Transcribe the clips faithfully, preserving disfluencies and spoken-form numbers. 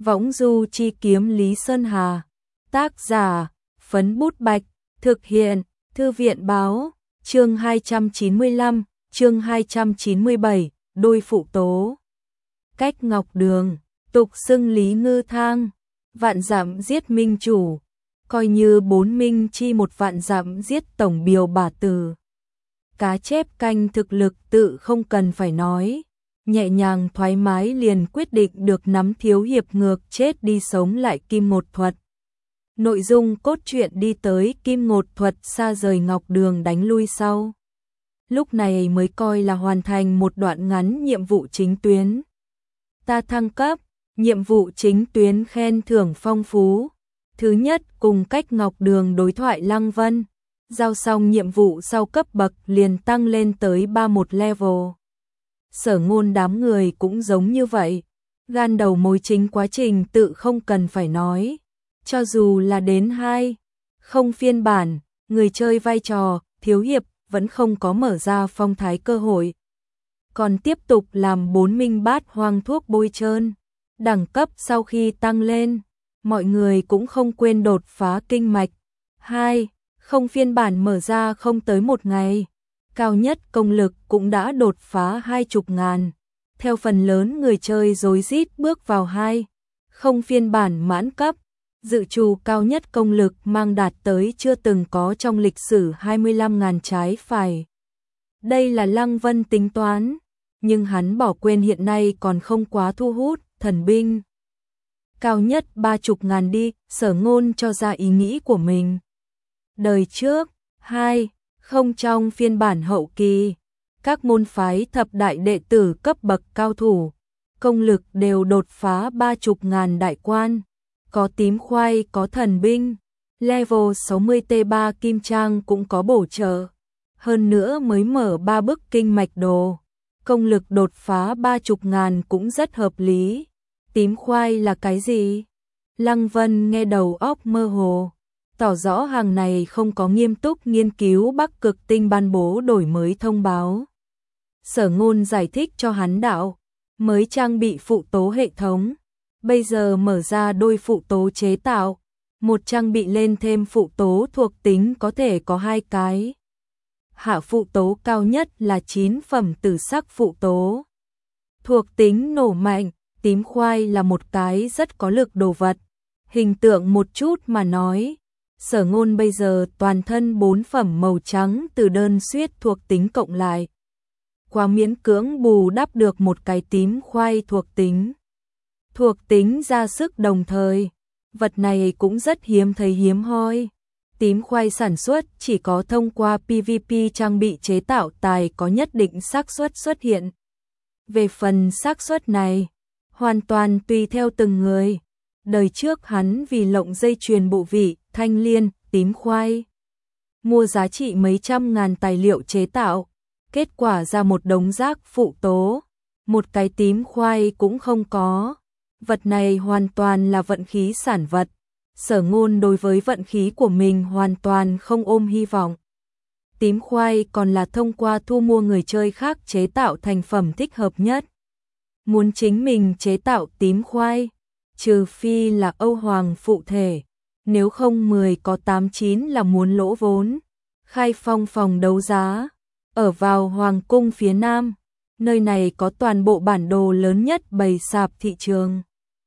Võng du chi kiếm Lý Sơn Hà. Tác giả, Phấn Bút Bạch. Thực hiện, Thư viện Báo. Chương hai trăm chín mươi lăm, chương hai trăm chín mươi bảy, đôi phụ tố. Cách Ngọc Đường, tục xưng Lý Ngư Thang. Vạn dặm giết minh chủ. Coi như bốn minh chi một vạn dặm giết tổng biều bà tử. Cá chép canh thực lực tự không cần phải nói. Nhẹ nhàng thoải mái liền quyết định được nắm thiếu hiệp ngược chết đi sống lại Kim Ngột Thuật. Nội dung cốt truyện đi tới Kim Ngột Thuật xa rời Ngọc Đường đánh lui sau. Lúc này mới coi là hoàn thành một đoạn ngắn nhiệm vụ chính tuyến. Ta thăng cấp, nhiệm vụ chính tuyến khen thưởng phong phú. Thứ nhất, cùng Cách Ngọc Đường đối thoại Lăng Vân. Giao xong nhiệm vụ sau cấp bậc liền tăng lên tới ba mươi mốt level. Sở Ngôn đám người cũng giống như vậy. Gan đầu mối chính quá trình tự không cần phải nói. Cho dù là đến hai, không phiên bản, người chơi vai trò, thiếu hiệp vẫn không có mở ra phong thái cơ hội. Còn tiếp tục làm bốn minh bát hoang thuốc bôi trơn. Đẳng cấp sau khi tăng lên, mọi người cũng không quên đột phá kinh mạch. Hai, không phiên bản mở ra không tới một ngày. Cao nhất công lực cũng đã đột phá hai chục ngàn. Theo phần lớn người chơi rối rít bước vào hai, không phiên bản mãn cấp. Dự trù cao nhất công lực mang đạt tới chưa từng có trong lịch sử hai mươi lăm ngàn trái phải. Đây là Lăng Vân tính toán, nhưng hắn bỏ quên hiện nay còn không quá thu hút, thần binh. Cao nhất ba chục ngàn đi, Sở Ngôn cho ra ý nghĩ của mình. Đời trước, hai, không trong phiên bản hậu kỳ, các môn phái thập đại đệ tử cấp bậc cao thủ, công lực đều đột phá ba chục ngàn đại quan. Có tím khoai, có thần binh, level sáu mươi T ba kim trang cũng có bổ trợ. Hơn nữa mới mở ba bức kinh mạch đồ, công lực đột phá ba chục ngàn cũng rất hợp lý. Tím khoai là cái gì? Lăng Vân nghe đầu óc mơ hồ, tỏ rõ hàng này không có nghiêm túc nghiên cứu Bắc Cực Tinh ban bố đổi mới thông báo. Sở Ngôn giải thích cho hắn đạo, mới trang bị phụ tố hệ thống. Bây giờ mở ra đôi phụ tố chế tạo, một trang bị lên thêm phụ tố thuộc tính có thể có hai cái. Hạ phụ tố cao nhất là chín phẩm tử sắc phụ tố. Thuộc tính nổ mạnh, tím khoai là một cái rất có lực đồ vật. Hình tượng một chút mà nói, Sở Ngôn bây giờ toàn thân bốn phẩm màu trắng từ đơn xuyết thuộc tính cộng lại. Quá miễn cưỡng bù đắp được một cái tím khoai thuộc tính. Thuộc tính ra sức đồng thời, vật này cũng rất hiếm thấy hiếm hoi. Tím khoai sản xuất chỉ có thông qua pê vê pê trang bị chế tạo tài có nhất định xác suất xuất hiện. Về phần xác suất này, hoàn toàn tùy theo từng người. Đời trước hắn vì lộng dây chuyền bộ vị, thanh liên, tím khoai, mua giá trị mấy trăm ngàn tài liệu chế tạo, kết quả ra một đống rác phụ tố, một cái tím khoai cũng không có. Vật này hoàn toàn là vận khí sản vật. Sở Ngôn đối với vận khí của mình hoàn toàn không ôm hy vọng. Tím khoai còn là thông qua thu mua người chơi khác chế tạo thành phẩm thích hợp nhất. Muốn chính mình chế tạo tím khoai, trừ phi là Âu Hoàng phụ thể, nếu không mười có tám chín là muốn lỗ vốn. Khai Phong phòng đấu giá, ở vào Hoàng cung phía Nam, nơi này có toàn bộ bản đồ lớn nhất bày sạp thị trường.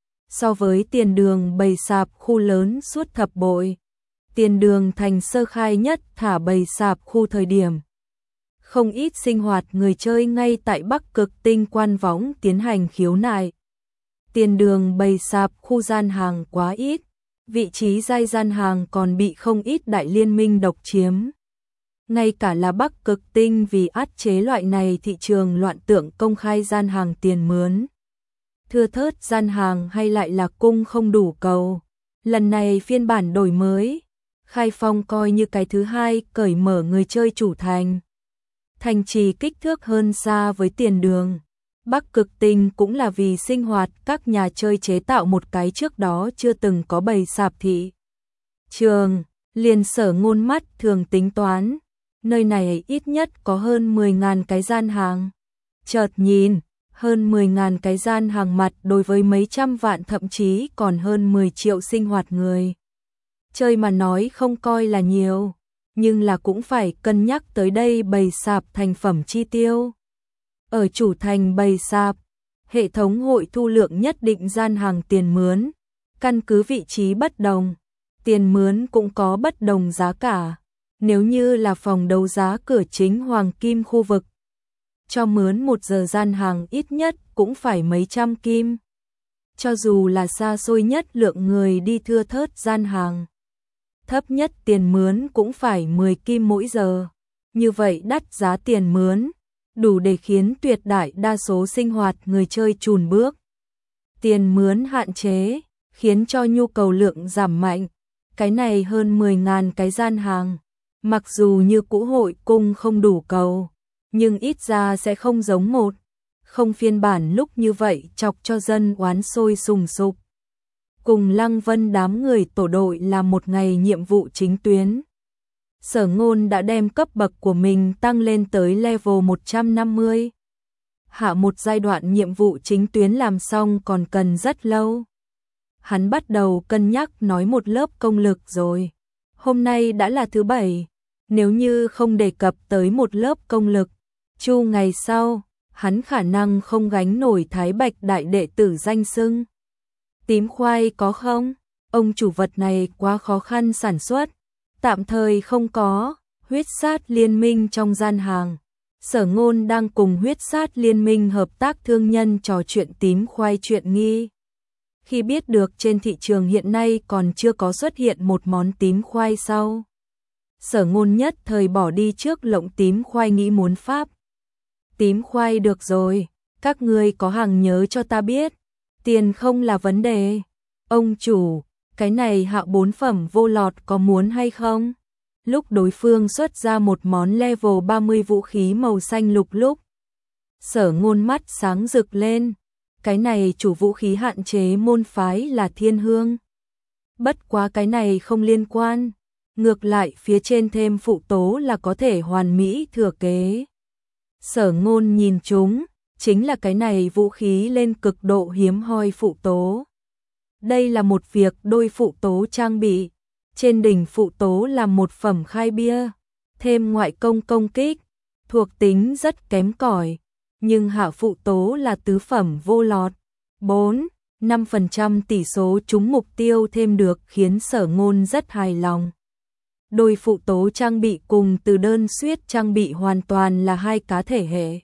So với Tiền Đường bày sạp khu lớn suốt thập bội, Tiền Đường thành sơ khai nhất thả bày sạp khu thời điểm. Không ít sinh hoạt người chơi ngay tại Bắc Cực Tinh quan võng tiến hành khiếu nại. Tiền Đường bày sạp khu gian hàng quá ít, vị trí giai gian hàng còn bị không ít đại liên minh độc chiếm. Ngay cả là Bắc Cực Tinh vì át chế loại này thị trường loạn tượng công khai gian hàng tiền mướn. Thưa thớt gian hàng hay lại là cung không đủ cầu. Lần này phiên bản đổi mới, Khai Phong coi như cái thứ hai cởi mở người chơi chủ thành. Thành trì kích thước hơn xa với Tiền Đường. Bắc Cực Tinh cũng là vì sinh hoạt các nhà chơi chế tạo một cái trước đó chưa từng có bày sạp thị trường. Liền Sở Ngôn mắt thường tính toán, nơi này ít nhất có hơn mười ngàn cái gian hàng. Chợt nhìn, Hơn mười ngàn cái gian hàng mặt đối với mấy trăm vạn thậm chí còn hơn mười triệu sinh hoạt người. Chơi mà nói không coi là nhiều, nhưng là cũng phải cân nhắc tới đây bày sạp thành phẩm chi tiêu. Ở chủ thành bày sạp, hệ thống hội thu lượng nhất định gian hàng tiền mướn, căn cứ vị trí bất đồng, tiền mướn cũng có bất đồng giá cả. Nếu như là phòng đấu giá cửa chính Hoàng Kim khu vực, cho mướn một giờ gian hàng ít nhất cũng phải mấy trăm kim. Cho dù là xa xôi nhất lượng người đi thưa thớt gian hàng, thấp nhất tiền mướn cũng phải mười kim mỗi giờ. Như vậy đắt giá tiền mướn, đủ để khiến tuyệt đại đa số sinh hoạt người chơi chùn bước. Tiền mướn hạn chế, khiến cho nhu cầu lượng giảm mạnh. Cái này hơn mười ngàn cái gian hàng, mặc dù như cũ hội cung không đủ cầu, nhưng ít ra sẽ không giống một, không phiên bản lúc như vậy chọc cho dân oán sôi sùng sục. Cùng Lăng Vân đám người tổ đội làm một ngày nhiệm vụ chính tuyến. Sở Ngôn đã đem cấp bậc của mình tăng lên tới level một trăm năm mươi. Hạ một giai đoạn nhiệm vụ chính tuyến làm xong còn cần rất lâu. Hắn bắt đầu cân nhắc nói một lớp công lực rồi. Hôm nay đã là thứ bảy, nếu như không đề cập tới một lớp công lực, chu ngày sau, hắn khả năng không gánh nổi Thái Bạch đại đệ tử danh xưng. Tím khoai có không? Ông chủ vật này quá khó khăn sản xuất, tạm thời không có. Huyết sát liên minh trong gian hàng, Sở Ngôn đang cùng huyết sát liên minh hợp tác thương nhân trò chuyện tím khoai chuyện nghi. Khi biết được trên thị trường hiện nay còn chưa có xuất hiện một món tím khoai sau, Sở Ngôn nhất thời bỏ đi trước lộng tím khoai nghĩ muốn pháp. Tím khoai được rồi, các ngươi có hàng nhớ cho ta biết, tiền không là vấn đề. Ông chủ, cái này hạ bốn phẩm vô lọt có muốn hay không? Lúc đối phương xuất ra một món level ba mươi vũ khí màu xanh lục lúc, Sở Ngôn mắt sáng rực lên. Cái này chủ vũ khí hạn chế môn phái là Thiên Hương. Bất quá cái này không liên quan, ngược lại phía trên thêm phụ tố là có thể hoàn mỹ thừa kế. Sở Ngôn nhìn chúng, chính là cái này vũ khí lên cực độ hiếm hoi phụ tố. Đây là một việc đôi phụ tố trang bị, trên đỉnh phụ tố là một phẩm khai bia, thêm ngoại công công kích, thuộc tính rất kém cỏi, nhưng hạ phụ tố là tứ phẩm vô lọt. bốn, năm phần trăm tỷ số trúng mục tiêu thêm được khiến Sở Ngôn rất hài lòng. Đôi phụ tố trang bị cùng từ đơn suyết trang bị hoàn toàn là hai cá thể hệ.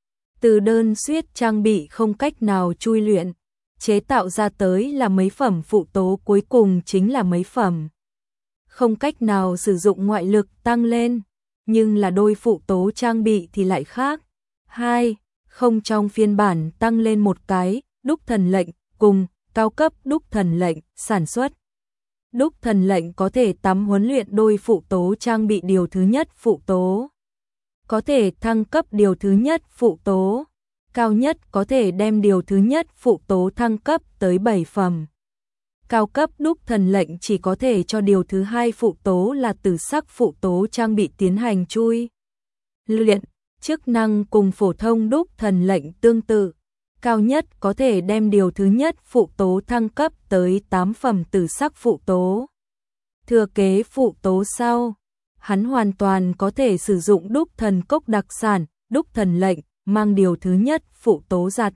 Từ đơn suyết trang bị không cách nào chui luyện, chế tạo ra tới là mấy phẩm phụ tố cuối cùng chính là mấy phẩm. Không cách nào sử dụng ngoại lực tăng lên, nhưng là đôi phụ tố trang bị thì lại khác. hai. Không trong phiên bản tăng lên một cái, đúc thần lệnh, cùng, cao cấp đúc thần lệnh, sản xuất. Đúc thần lệnh có thể tắm huấn luyện đôi phụ tố trang bị điều thứ nhất phụ tố. Có thể thăng cấp điều thứ nhất phụ tố. Cao nhất có thể đem điều thứ nhất phụ tố thăng cấp tới bảy phẩm. Cao cấp đúc thần lệnh chỉ có thể cho điều thứ hai phụ tố là tử sắc phụ tố trang bị tiến hành chui luyện. Chức năng cùng phổ thông đúc thần lệnh tương tự, cao nhất có thể đem điều thứ nhất phụ tố thăng cấp tới tám phẩm tử sắc phụ tố. Thừa kế phụ tố sau, hắn hoàn toàn có thể sử dụng đúc thần cốc đặc sản, đúc thần lệnh, mang điều thứ nhất phụ tố giặt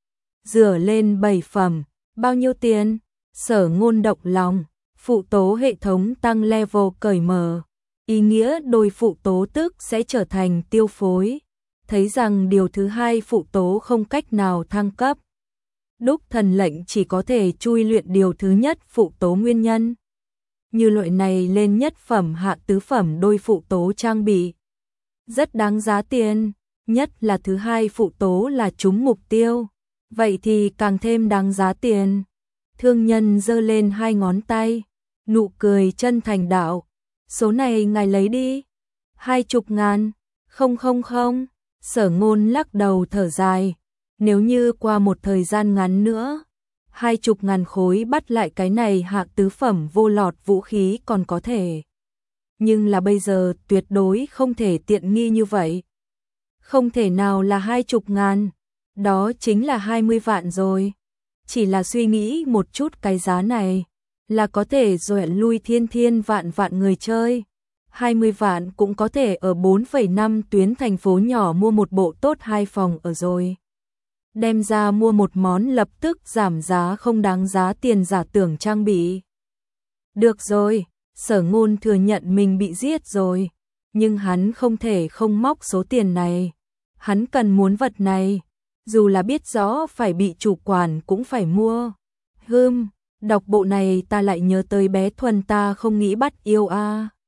rửa lên bảy phẩm. Bao nhiêu tiền? Sở Ngôn động lòng, phụ tố hệ thống tăng level cởi mở. Ý nghĩa đôi phụ tố tức sẽ trở thành tiêu phối, thấy rằng điều thứ hai phụ tố không cách nào thăng cấp. Đúc thần lệnh chỉ có thể chui luyện điều thứ nhất phụ tố nguyên nhân. Như loại này lên nhất phẩm hạ tứ phẩm đôi phụ tố trang bị, rất đáng giá tiền, nhất là thứ hai phụ tố là trúng mục tiêu, vậy thì càng thêm đáng giá tiền. Thương nhân giơ lên hai ngón tay, nụ cười chân thành đạo. Số này ngài lấy đi. Hai chục ngàn. Không không không. Sở Ngôn lắc đầu thở dài. Nếu như qua một thời gian ngắn nữa, hai chục ngàn khối bắt lại cái này hạ tứ phẩm vô lọt vũ khí còn có thể. Nhưng là bây giờ tuyệt đối không thể tiện nghi như vậy. Không thể nào là hai chục ngàn. Đó chính là hai mươi vạn rồi. Chỉ là suy nghĩ một chút cái giá này là có thể dọa lui thiên thiên vạn vạn người chơi. hai mươi vạn cũng có thể ở bốn phẩy năm tuyến thành phố nhỏ mua một bộ tốt hai phòng ở rồi. Đem ra mua một món lập tức giảm giá không đáng giá tiền giả tưởng trang bị. Được rồi, Sở Ngôn thừa nhận mình bị giết rồi, nhưng hắn không thể không móc số tiền này. Hắn cần muốn vật này, dù là biết rõ phải bị chủ quản cũng phải mua. Hừm, đọc bộ này ta lại nhớ tới bé Thuần ta không nghĩ bắt yêu a. À.